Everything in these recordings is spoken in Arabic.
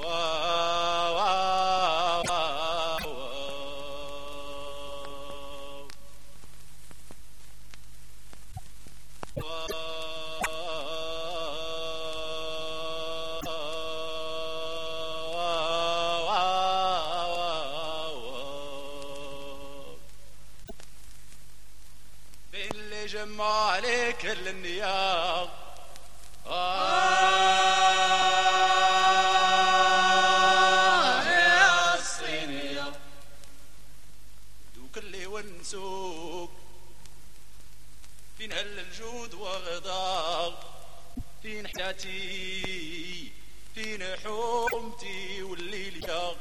اللي جمع عليك كل النيام يا الصينية دوك اللي ونسوك فين هل الجود وغضاغ فين حياتي فين حومتي والليل يا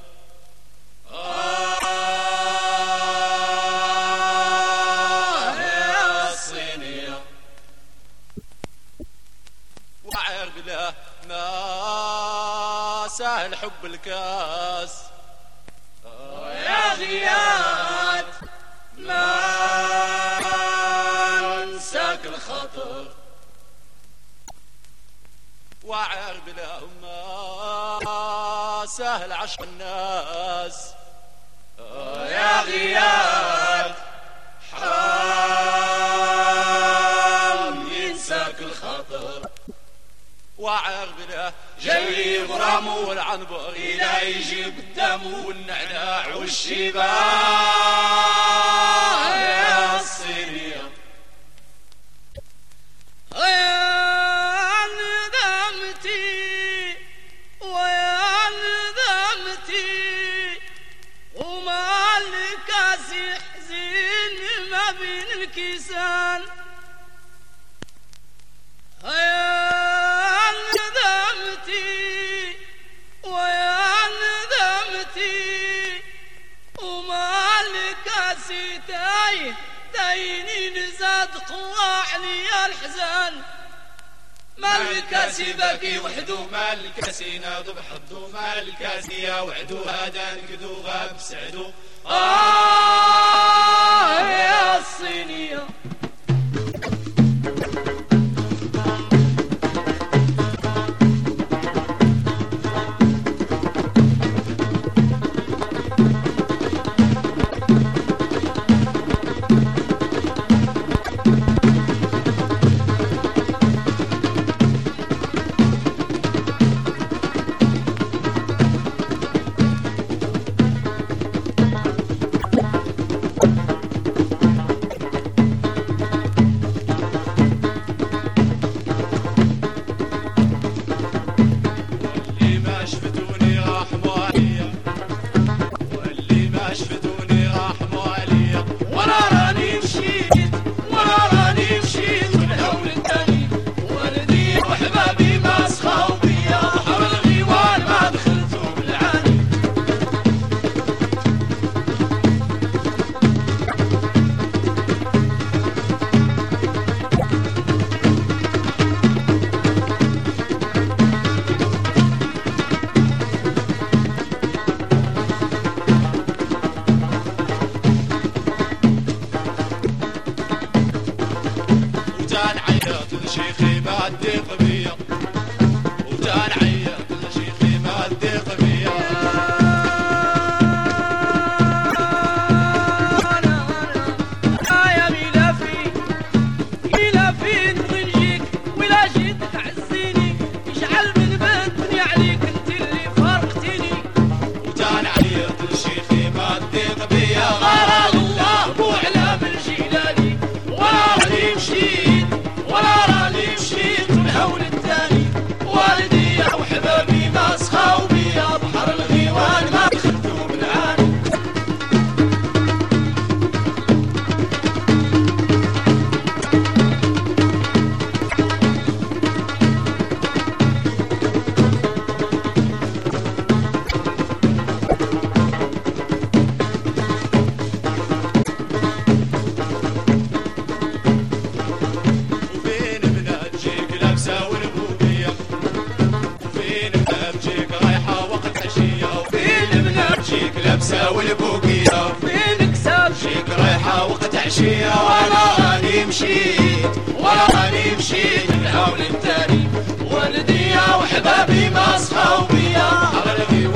بلا ما سهل حب الكاس يا غياد ما انساك الخطر وعر بلا ما سهل عشق الناس يا غياد حرام ينساك الخطر وعر بلا جري غرامه والعنبر إلى يجي قدامه والنعناع والشباب يا الصينية يا ندمتي ويا ندمتي وما الكاس يحزن ما بين الكيسان داينين زاد قواعني يا الحزان مالكاس بكي وحدو مالكاس يناض بحضو مالكاس يا وعدو هذا نكدو غاب سعدو يا الصينية شيخي ما الدق بيا وتان عيا شيخي ما الدق بيا يا ملافي نبغي نجيك ولا جيت تعزيني يجعل من بدني عليك انت اللي فرقتني وتان عيا شيخي ما الدق بيا غار الله ابو علام الجيلاني ولا راني مشيت ولا راني مشيت الهول الثاني والدي يا وحبابي ما سخاو بيا بحر الغيوان ما دخلتو بالعاني وفين بنات جيك لابسه والبوبيه وفين بنات جيك رايحه وقت عشيه وفين بنات جيك لابسه والبوبيه فين كساب جيك رايحه وقت عشيه وانا راني مشيت ولا راني مشيت الهول الثاني والدي يا وحبابي ما سخاو بيا على الغيوان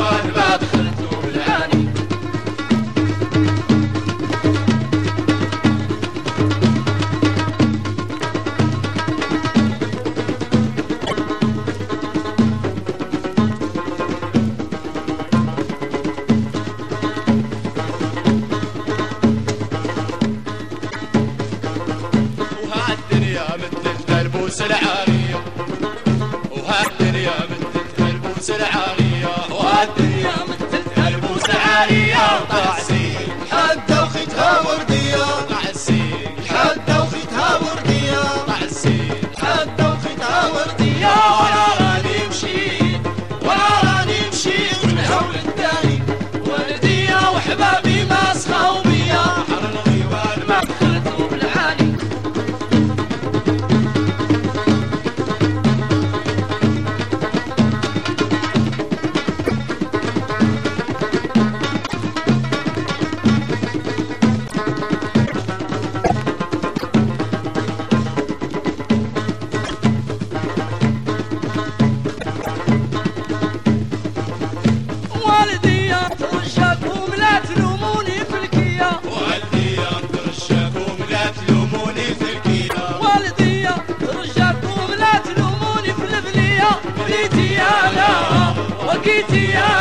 بقيتي يا